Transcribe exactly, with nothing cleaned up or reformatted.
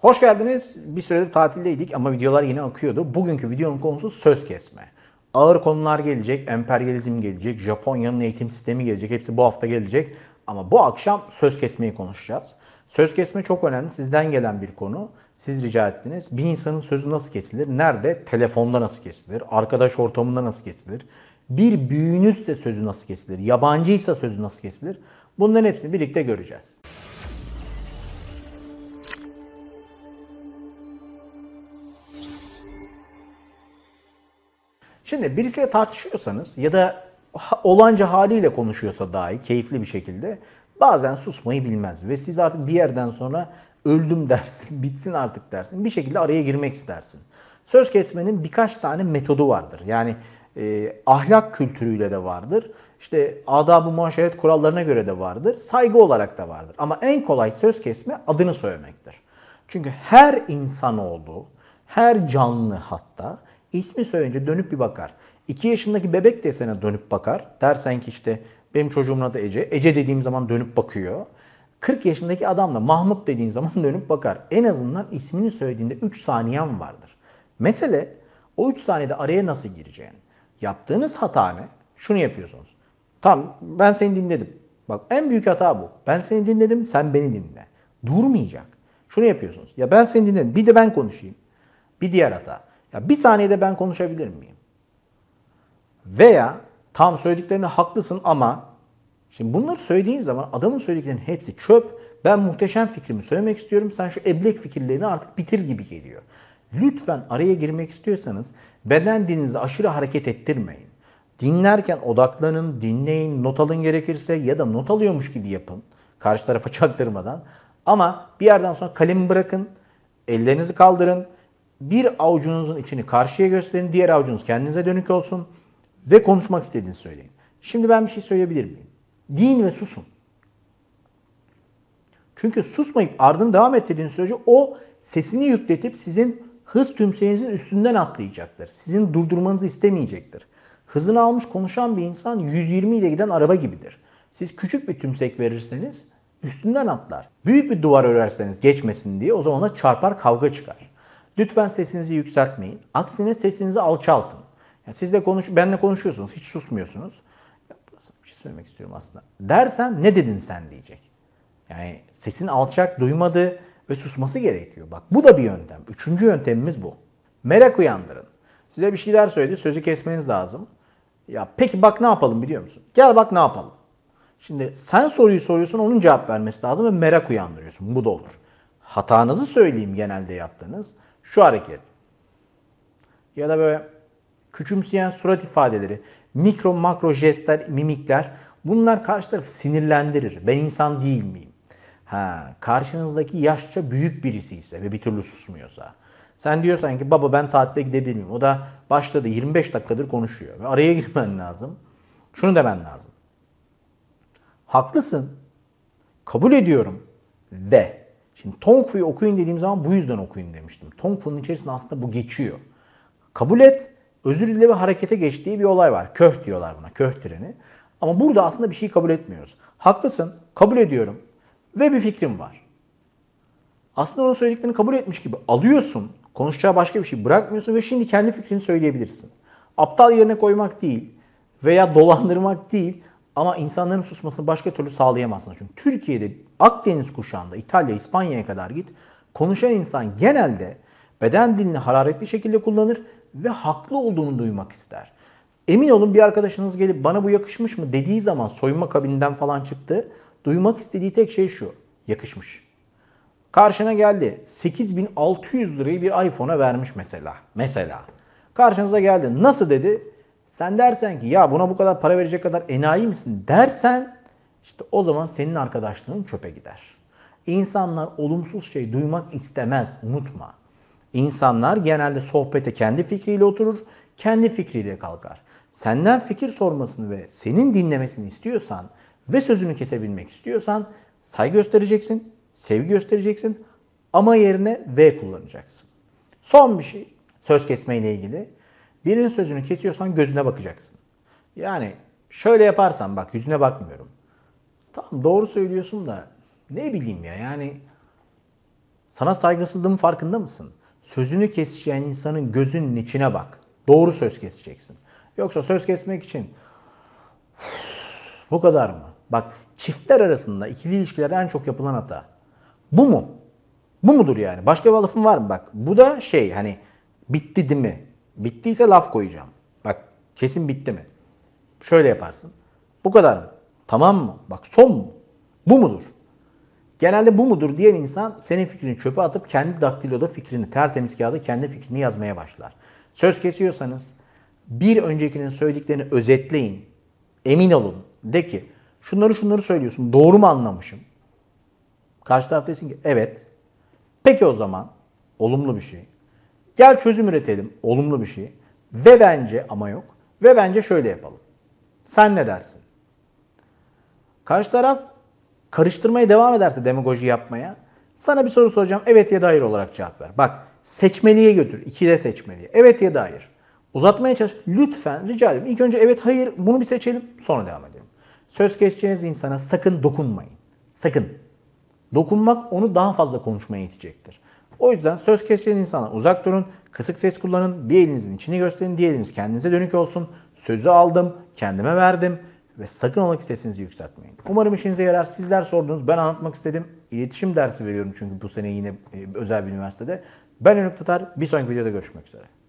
Hoş geldiniz. Bir süredir tatildeydik ama videolar yine akıyordu. Bugünkü videonun konusu söz kesme. Ağır konular gelecek, emperyalizm gelecek, Japonya'nın eğitim sistemi gelecek. Hepsi bu hafta gelecek. Ama bu akşam söz kesmeyi konuşacağız. Söz kesme çok önemli. Sizden gelen bir konu. Siz rica ettiniz. Bir insanın sözü nasıl kesilir? Nerede? Telefonda nasıl kesilir? Arkadaş ortamında nasıl kesilir? Bir büyüğünüzse sözü nasıl kesilir? Yabancıysa sözü nasıl kesilir? Bunların hepsini birlikte göreceğiz. Şimdi birisiyle tartışıyorsanız ya da olanca haliyle konuşuyorsa dahi keyifli bir şekilde bazen susmayı bilmez. Ve siz artık bir yerden sonra öldüm dersin, bitsin artık dersin. Bir şekilde araya girmek istersin. Söz kesmenin birkaç tane metodu vardır. Yani e, ahlak kültürüyle de vardır. İşte adab-ı muaşeret kurallarına göre de vardır. Saygı olarak da vardır. Ama en kolay söz kesme adını söylemektir. Çünkü her insanoğlu, her canlı hatta ismi söyleyince dönüp bir bakar. iki yaşındaki bebek de sana dönüp bakar. Dersen ki işte benim çocuğumun adı Ece. Ece dediğim zaman dönüp bakıyor. kırk yaşındaki adam da Mahmut dediğin zaman dönüp bakar. En azından ismini söylediğinde üç saniyen vardır. Mesele o üç saniyede araya nasıl gireceğin. Yaptığınız hata ne? Şunu yapıyorsunuz. Tamam, ben seni dinledim. Bak, en büyük hata bu. Ben seni dinledim, sen beni dinle. Durmayacak. Şunu yapıyorsunuz. Ya ben seni dinledim, bir de ben konuşayım. Bir diğer hata. Ya bir saniyede ben konuşabilir miyim? Veya tam söylediklerinde haklısın ama şimdi bunları söylediğin zaman adamın söylediklerinin hepsi çöp. Ben muhteşem fikrimi söylemek istiyorum. Sen şu eblek fikirlerini artık bitir gibi geliyor. Lütfen araya girmek istiyorsanız beden dilinizi aşırı hareket ettirmeyin. Dinlerken odaklanın, dinleyin, not alın gerekirse ya da not alıyormuş gibi yapın. Karşı tarafa çaktırmadan. Ama bir yerden sonra kalemi bırakın, ellerinizi kaldırın. Bir avucunuzun içini karşıya gösterin, diğer avucunuz kendinize dönük olsun ve konuşmak istediğinizi söyleyin. Şimdi ben bir şey söyleyebilir miyim? Deyin ve susun. Çünkü susmayıp ardını devam ettirdiğiniz sürece o sesini yükletip sizin hız tümseyinizin üstünden atlayacaktır. Sizin durdurmanızı istemeyecektir. Hızını almış konuşan bir insan yüz yirmi ile giden araba gibidir. Siz küçük bir tümsek verirseniz üstünden atlar. Büyük bir duvar örerseniz geçmesin diye o zaman da çarpar, kavga çıkar. Lütfen sesinizi yükseltmeyin. Aksine sesinizi alçaltın. Yani siz de konuş, benimle konuşuyorsunuz, hiç susmuyorsunuz. Ya, bir şey söylemek istiyorum aslında. Dersen ne dedin sen diyecek. Yani sesin alçak, duymadı ve susması gerekiyor. Bak, bu da bir yöntem. Üçüncü yöntemimiz bu. Merak uyandırın. Size bir şeyler söyledi, sözü kesmeniz lazım. Ya peki bak ne yapalım biliyor musun? Gel bak ne yapalım. Şimdi sen soruyu soruyorsun, onun cevap vermesi lazım ve merak uyandırıyorsun. Bu da olur. Hatanızı söyleyeyim genelde yaptığınız. Şu hareket. Ya da böyle küçümseyen surat ifadeleri, mikro makro jestler, mimikler, bunlar karşı tarafı sinirlendirir. Ben insan değil miyim? Ha, karşınızdaki yaşça büyük birisi ise ve bir türlü susmuyorsa. Sen diyorsan ki baba ben tatile gidebilir miyim? O da başladı yirmi beş dakikadır konuşuyor. Ve araya girmen lazım. Şunu demen lazım. Haklısın. Kabul ediyorum. Ve şimdi Tongfu'yu okuyun dediğim zaman bu yüzden okuyun demiştim. Tongfu'nun içerisinde aslında bu geçiyor. Kabul et, özür dile ve harekete geç diye bir olay var. Köh diyorlar buna, köh treni. Ama burada aslında bir şey kabul etmiyoruz. Haklısın, kabul ediyorum ve bir fikrim var. Aslında onun söylediklerini kabul etmiş gibi alıyorsun, konuşacağı başka bir şey bırakmıyorsun ve şimdi kendi fikrini söyleyebilirsin. Aptal yerine koymak değil veya dolandırmak değil ama insanların susmasını başka türlü sağlayamazsınız. Çünkü Türkiye'de Akdeniz kuşağında İtalya, İspanya'ya kadar git, konuşan insan genelde beden dilini hararetli şekilde kullanır ve haklı olduğunu duymak ister. Emin olun bir arkadaşınız gelip bana bu yakışmış mı dediği zaman soyunma kabininden falan çıktı. Duymak istediği tek şey şu: yakışmış. Karşına geldi sekiz bin altı yüz lirayı bir iPhone'a vermiş mesela. Mesela. Karşınıza geldi. Nasıl dedi? Sen dersen ki ya buna bu kadar para verecek kadar enayi misin dersen işte o zaman senin arkadaşlığın çöpe gider. İnsanlar olumsuz şey duymak istemez, unutma. İnsanlar genelde sohbete kendi fikriyle oturur, kendi fikriyle kalkar. Senden fikir sormasını ve senin dinlemesini istiyorsan ve sözünü kesebilmek istiyorsan saygı göstereceksin, sevgi göstereceksin ama yerine V kullanacaksın. Son bir şey söz kesmeyle ilgili. Birinin sözünü kesiyorsan gözüne bakacaksın. Yani şöyle yaparsan bak yüzüne bakmıyorum. Tamam doğru söylüyorsun da ne bileyim ya yani Sana saygısızlığın farkında mısın? Sözünü keseceğin insanın gözünün içine bak. Doğru söz keseceksin. Yoksa söz kesmek için bu kadar mı? Bak, çiftler arasında ikili ilişkilerde en çok yapılan hata. Bu mu? Bu mudur yani? Başka bir lafın var mı? Bak, bu da şey, hani bitti değil mi? Bittiyse laf koyacağım. Bak, kesin bitti mi? Şöyle yaparsın. Bu kadar mı? Tamam mı? Bak, son mu? Bu mudur? Genelde bu mudur diyen insan senin fikrini çöpe atıp kendi daktiloda fikrini, tertemiz kağıda kendi fikrini yazmaya başlar. Söz kesiyorsanız bir öncekinin söylediklerini özetleyin. Emin olun. De ki şunları şunları söylüyorsun. Doğru mu anlamışım? Karşı taraf desin ki evet. Peki o zaman olumlu bir şey. Gel çözüm üretelim. Olumlu bir şey. Ve bence ama yok. Ve bence şöyle yapalım. Sen ne dersin? Karşı taraf karıştırmaya devam ederse, demagoji yapmaya, sana bir soru soracağım. Evet ya da hayır olarak cevap ver. Bak, seçmeliye götür. İkide seçmeliye. Evet ya da hayır. Uzatmaya çalış. Lütfen rica ederim. İlk önce evet hayır bunu bir seçelim. Sonra devam edelim. Söz keseceğiniz insana sakın dokunmayın. Sakın. Dokunmak onu daha fazla konuşmaya itecektir. O yüzden söz keseceğiniz insana uzak durun. Kısık ses kullanın. Bir elinizin içini gösterin. Diğer eliniz kendinize dönük olsun. Sözü aldım. Kendime verdim. Ve sakın ola ki sesinizi yükseltmeyin. Umarım işinize yarar. Sizler sordunuz. Ben anlatmak istedim. İletişim dersi veriyorum çünkü bu sene yine özel bir üniversitede. Ben Önük Tatar. Bir sonraki videoda görüşmek üzere.